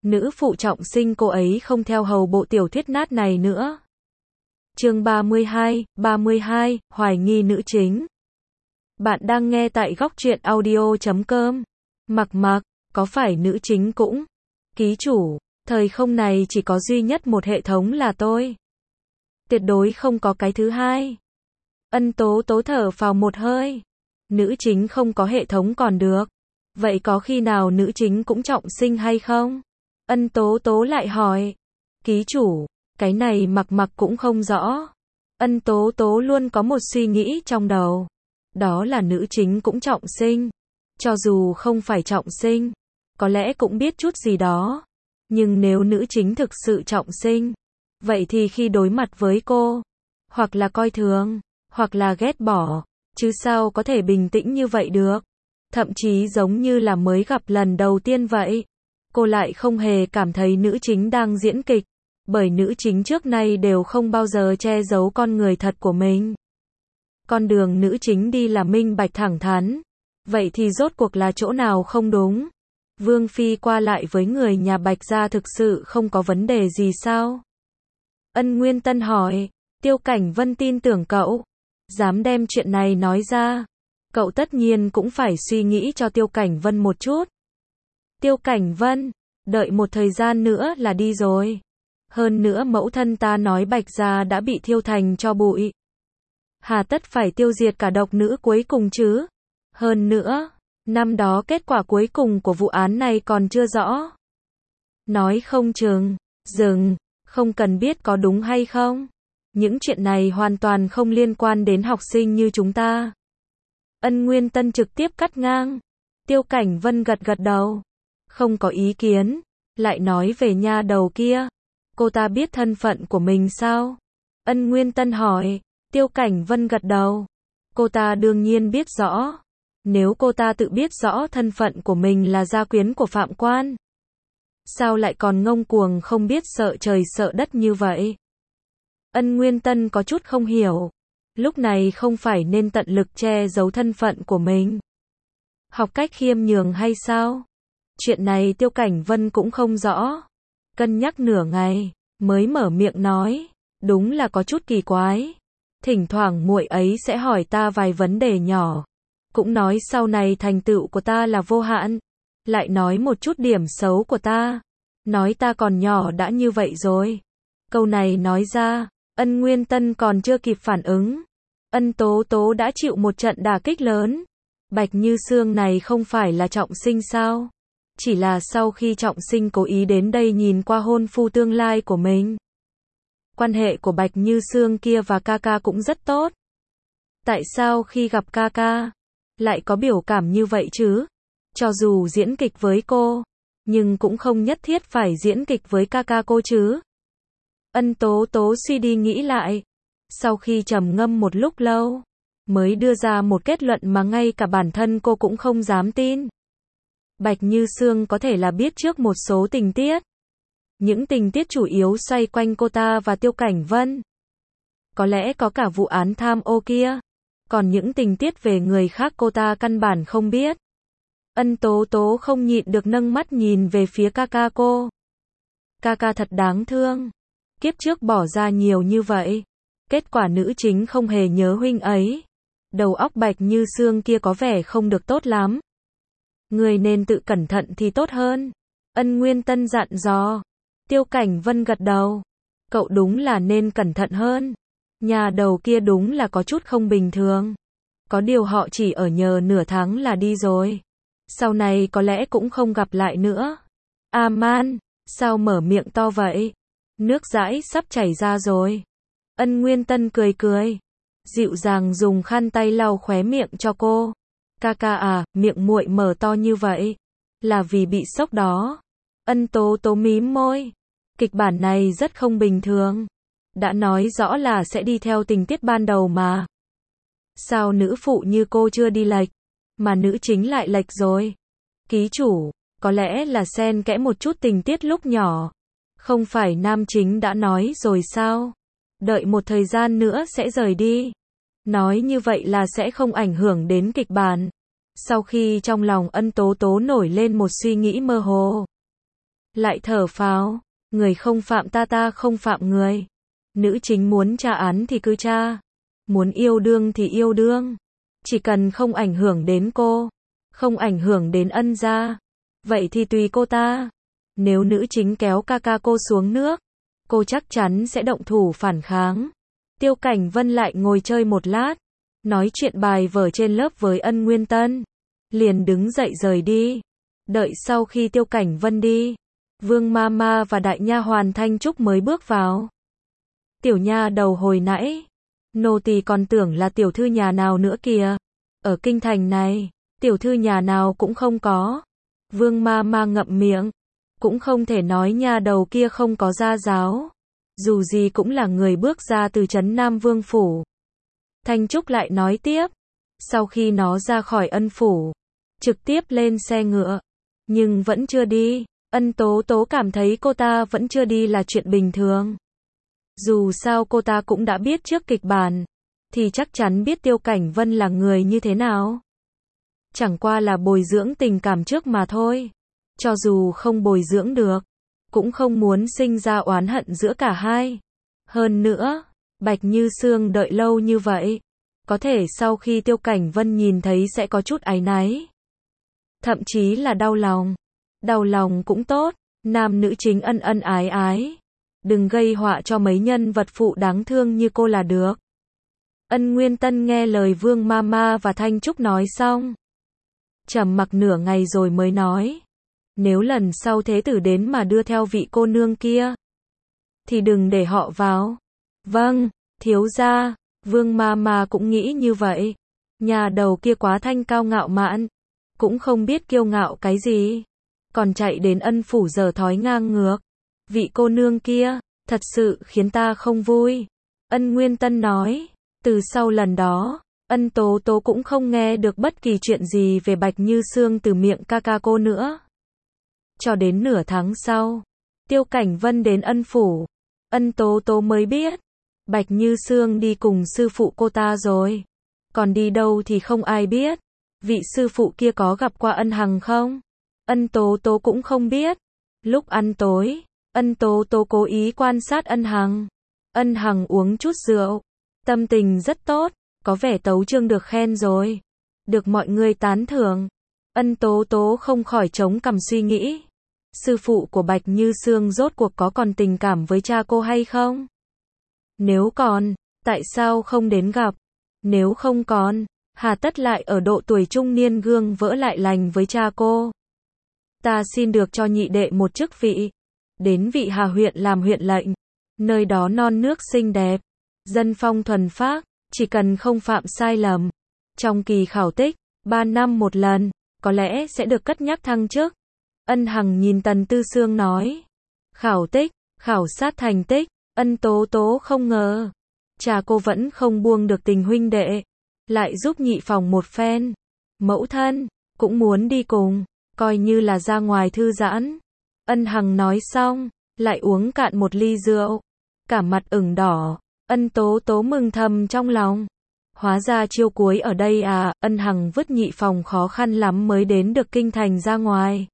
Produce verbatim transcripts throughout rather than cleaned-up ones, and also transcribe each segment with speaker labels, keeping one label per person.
Speaker 1: Nữ phụ trọng sinh cô ấy không theo hầu bộ tiểu thuyết nát này nữa. Chương ba mươi hai, ba mươi hai, hoài nghi nữ chính. Bạn đang nghe tại góc truyện audio chấm com. Mặc mặc, có phải nữ chính cũng? Ký chủ, thời không này chỉ có duy nhất một hệ thống là tôi. Tuyệt đối không có cái thứ hai. Ân Tố Tố thở phào một hơi. Nữ chính không có hệ thống còn được. Vậy có khi nào nữ chính cũng trọng sinh hay không? Ân Tố Tố lại hỏi. Ký chủ, cái này mặc mặc cũng không rõ. Ân Tố Tố luôn có một suy nghĩ trong đầu. Đó là nữ chính cũng trọng sinh. Cho dù không phải trọng sinh, có lẽ cũng biết chút gì đó. Nhưng nếu nữ chính thực sự trọng sinh, vậy thì khi đối mặt với cô, hoặc là coi thường, hoặc là ghét bỏ, chứ sao có thể bình tĩnh như vậy được. Thậm chí giống như là mới gặp lần đầu tiên vậy. Cô lại không hề cảm thấy nữ chính đang diễn kịch, bởi nữ chính trước nay đều không bao giờ che giấu con người thật của mình. Con đường nữ chính đi là minh bạch thẳng thắn. Vậy thì rốt cuộc là chỗ nào không đúng? Vương Phi qua lại với người nhà Bạch gia thực sự không có vấn đề gì sao? Ân Nguyên Tân hỏi. Tiêu Cảnh Vân tin tưởng cậu. Dám đem chuyện này nói ra. Cậu tất nhiên cũng phải suy nghĩ cho Tiêu Cảnh Vân một chút. Tiêu Cảnh Vân, đợi một thời gian nữa là đi rồi. Hơn nữa mẫu thân ta nói Bạch gia đã bị thiêu thành tro bụi. Hà tất phải tiêu diệt cả độc nữ cuối cùng chứ? Hơn nữa, năm đó kết quả cuối cùng của vụ án này còn chưa rõ. Nói không chừng, dừng, không cần biết có đúng hay không. Những chuyện này hoàn toàn không liên quan đến học sinh như chúng ta. Ân Nguyên Tân trực tiếp cắt ngang. Tiêu Cảnh Vân gật gật đầu. Không có ý kiến. Lại nói về nha đầu kia. Cô ta biết thân phận của mình sao? Ân Nguyên Tân hỏi. Tiêu Cảnh Vân gật đầu. Cô ta đương nhiên biết rõ. Nếu cô ta tự biết rõ thân phận của mình là gia quyến của Phạm Quan, sao lại còn ngông cuồng không biết sợ trời sợ đất như vậy? Ân Nguyên Tân có chút không hiểu. Lúc này không phải nên tận lực che giấu thân phận của mình, học cách khiêm nhường hay sao? Chuyện này Tiêu Cảnh Vân cũng không rõ. Cân nhắc nửa ngày, mới mở miệng nói. Đúng là có chút kỳ quái. Thỉnh thoảng muội ấy sẽ hỏi ta vài vấn đề nhỏ. Cũng nói sau này thành tựu của ta là vô hạn. Lại nói một chút điểm xấu của ta. Nói ta còn nhỏ đã như vậy rồi. Câu này nói ra, Ân Nguyên Tân còn chưa kịp phản ứng. Ân Tố Tố đã chịu một trận đả kích lớn. Bạch Như Sương này không phải là trọng sinh sao? Chỉ là sau khi trọng sinh cố ý đến đây nhìn qua hôn phu tương lai của mình. Quan hệ của Bạch Như Sương kia và ca ca cũng rất tốt. Tại sao khi gặp ca ca lại có biểu cảm như vậy chứ? Cho dù diễn kịch với cô, nhưng cũng không nhất thiết phải diễn kịch với ca ca cô chứ. Ân Tố Tố suy đi nghĩ lại. Sau khi trầm ngâm một lúc lâu, mới đưa ra một kết luận mà ngay cả bản thân cô cũng không dám tin. Bạch Như Sương có thể là biết trước một số tình tiết. Những tình tiết chủ yếu xoay quanh cô ta và Tiêu Cảnh Vân. Có lẽ có cả vụ án tham ô kia. Còn những tình tiết về người khác cô ta căn bản không biết. Ân Tố Tố không nhịn được nâng mắt nhìn về phía ca ca cô. Ca ca thật đáng thương. Kiếp trước bỏ ra nhiều như vậy. Kết quả nữ chính không hề nhớ huynh ấy. Đầu óc Bạch Như Sương kia có vẻ không được tốt lắm. Người nên tự cẩn thận thì tốt hơn. Ân Nguyên Tân dặn dò. Tiêu Cảnh Vân gật đầu. Cậu đúng là nên cẩn thận hơn. Nhà đầu kia đúng là có chút không bình thường. Có điều họ chỉ ở nhờ nửa tháng là đi rồi. Sau này có lẽ cũng không gặp lại nữa. A Man, sao mở miệng to vậy? Nước dãi sắp chảy ra rồi. Ân Nguyên Tân cười cười. Dịu dàng dùng khăn tay lau khóe miệng cho cô. Ca ca à, miệng muội mở to như vậy. Là vì bị sốc đó. Ân Tố Tố mím môi. Kịch bản này rất không bình thường. Đã nói rõ là sẽ đi theo tình tiết ban đầu mà. Sao nữ phụ như cô chưa đi lệch, mà nữ chính lại lệch rồi? Ký chủ, có lẽ là xen kẽ một chút tình tiết lúc nhỏ. Không phải nam chính đã nói rồi sao? Đợi một thời gian nữa sẽ rời đi. Nói như vậy là sẽ không ảnh hưởng đến kịch bản. Sau khi trong lòng Ân Tố Tố nổi lên một suy nghĩ mơ hồ. lại thở phào, người không phạm ta ta không phạm người. Nữ chính muốn tra án thì cứ tra, muốn yêu đương thì yêu đương, chỉ cần không ảnh hưởng đến cô, không ảnh hưởng đến ân gia, vậy thì tùy cô ta. Nếu nữ chính kéo ca ca cô xuống nước, cô chắc chắn sẽ động thủ phản kháng. Tiêu Cảnh Vân lại ngồi chơi một lát, nói chuyện bài vở trên lớp với Ân Nguyên Tân, liền đứng dậy rời đi. Đợi sau khi Tiêu Cảnh Vân đi, Vương Mama và đại nha hoàn Thanh Trúc mới bước vào. Tiểu nha đầu hồi nãy, nô tỳ còn tưởng là tiểu thư nhà nào nữa kìa. Ở kinh thành này, tiểu thư nhà nào cũng không có. Vương Mama ngậm miệng, cũng không thể nói nha đầu kia không có gia giáo. Dù gì cũng là người bước ra từ trấn Nam Vương phủ. Thanh Trúc lại nói tiếp, sau khi nó ra khỏi Ân phủ, trực tiếp lên xe ngựa, nhưng vẫn chưa đi. Ân Tố Tố cảm thấy cô ta vẫn chưa đi là chuyện bình thường. Dù sao cô ta cũng đã biết trước kịch bản, thì chắc chắn biết Tiêu Cảnh Vân là người như thế nào. Chẳng qua là bồi dưỡng tình cảm trước mà thôi. Cho dù không bồi dưỡng được, cũng không muốn sinh ra oán hận giữa cả hai. Hơn nữa, Bạch Như Sương đợi lâu như vậy, có thể sau khi Tiêu Cảnh Vân nhìn thấy sẽ có chút áy náy. Thậm chí là đau lòng. Đau lòng cũng tốt, nam nữ chính ân ân ái ái. Đừng gây họa cho mấy nhân vật phụ đáng thương như cô là được. Ân Nguyên Tân nghe lời Vương Mama và Thanh Trúc nói xong, trầm mặc nửa ngày rồi mới nói, nếu lần sau thế tử đến mà đưa theo vị cô nương kia, thì đừng để họ vào. Vâng, thiếu gia. Vương Mama cũng nghĩ như vậy. Nhà đầu kia quá thanh cao ngạo mạn, cũng không biết kiêu ngạo cái gì, còn chạy đến Ân phủ giở thói ngang ngược. Vị cô nương kia, thật sự khiến ta không vui. Ân Nguyên Tân nói, từ sau lần đó, Ân Tố Tố cũng không nghe được bất kỳ chuyện gì về Bạch Như Sương từ miệng ca ca cô nữa. Cho đến nửa tháng sau, Tiêu Cảnh Vân đến Ân phủ, Ân Tố Tố mới biết, Bạch Như Sương đi cùng sư phụ cô ta rồi. Còn đi đâu thì không ai biết. Vị sư phụ kia có gặp qua Ân Hằng không? Ân Tố Tố cũng không biết. Lúc ăn tối, Ân Tố Tố cố ý quan sát Ân Hằng. Ân Hằng uống chút rượu, tâm tình rất tốt, có vẻ tấu chương được khen rồi, được mọi người tán thưởng. Ân Tố Tố không khỏi chống cằm suy nghĩ, sư phụ của Bạch Như Sương rốt cuộc có còn tình cảm với cha cô hay không? Nếu còn, tại sao không đến gặp? Nếu không còn, hà tất lại ở độ tuổi trung niên gương vỡ lại lành với cha cô? Ta xin được cho nhị đệ một chức vị, đến Vị Hà huyện làm huyện lệnh, nơi đó non nước xinh đẹp, dân phong thuần phác, chỉ cần không phạm sai lầm. Trong kỳ khảo tích, ba năm một lần, có lẽ sẽ được cất nhắc thăng chức. Ân Hằng nhìn Tần Tư Sương nói, khảo tích, khảo sát thành tích. Ân Tố Tố không ngờ, cha cô vẫn không buông được tình huynh đệ, lại giúp nhị phòng một phen. Mẫu thân, cũng muốn đi cùng, coi như là ra ngoài thư giãn. Ân Hằng nói xong, lại uống cạn một ly rượu, cả mặt ửng đỏ. Ân Tố Tố mừng thầm trong lòng, hóa ra chiêu cuối ở đây à. Ân Hằng vứt nhị phòng khó khăn lắm mới đến được kinh thành ra ngoài.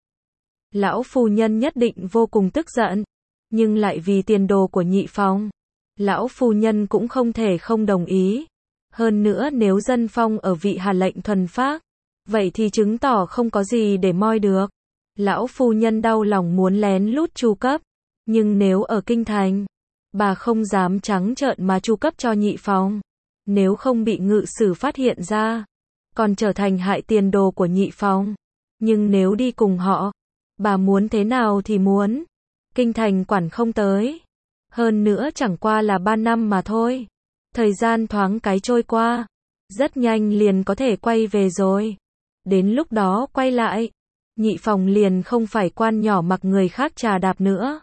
Speaker 1: Lão phu nhân nhất định vô cùng tức giận, nhưng lại vì tiền đồ của nhị phòng, lão phu nhân cũng không thể không đồng ý. Hơn nữa nếu dân phong ở Vị Hà lệnh thuần phác, vậy thì chứng tỏ không có gì để moi được. Lão phu nhân đau lòng muốn lén lút chu cấp, nhưng nếu ở kinh thành, bà không dám trắng trợn mà chu cấp cho nhị phòng, nếu không bị ngự sử phát hiện ra, còn trở thành hại tiền đồ của nhị phòng. Nhưng nếu đi cùng họ, bà muốn thế nào thì muốn, kinh thành quản không tới. Hơn nữa chẳng qua là ba năm mà thôi. Thời gian thoáng cái trôi qua, rất nhanh liền có thể quay về rồi. Đến lúc đó quay lại, nhị phòng liền không phải quan nhỏ mặc người khác trà đạp nữa.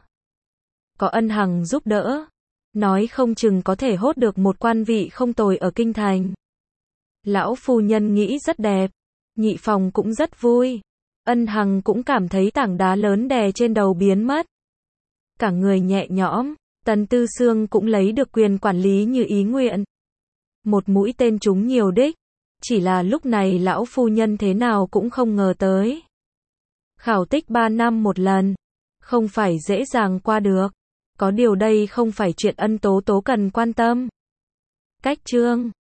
Speaker 1: Có Ân Hằng giúp đỡ, nói không chừng có thể hốt được một quan vị không tồi ở kinh thành. Lão phu nhân nghĩ rất đẹp, nhị phòng cũng rất vui. Ân Hằng cũng cảm thấy tảng đá lớn đè trên đầu biến mất, cả người nhẹ nhõm. Tần Tư Sương cũng lấy được quyền quản lý như ý nguyện. Một mũi tên trúng nhiều đích, chỉ là lúc này lão phu nhân thế nào cũng không ngờ tới. Khảo tích ba năm một lần, không phải dễ dàng qua được. Có điều đây không phải chuyện Ân Tố Tố cần quan tâm. Cách chương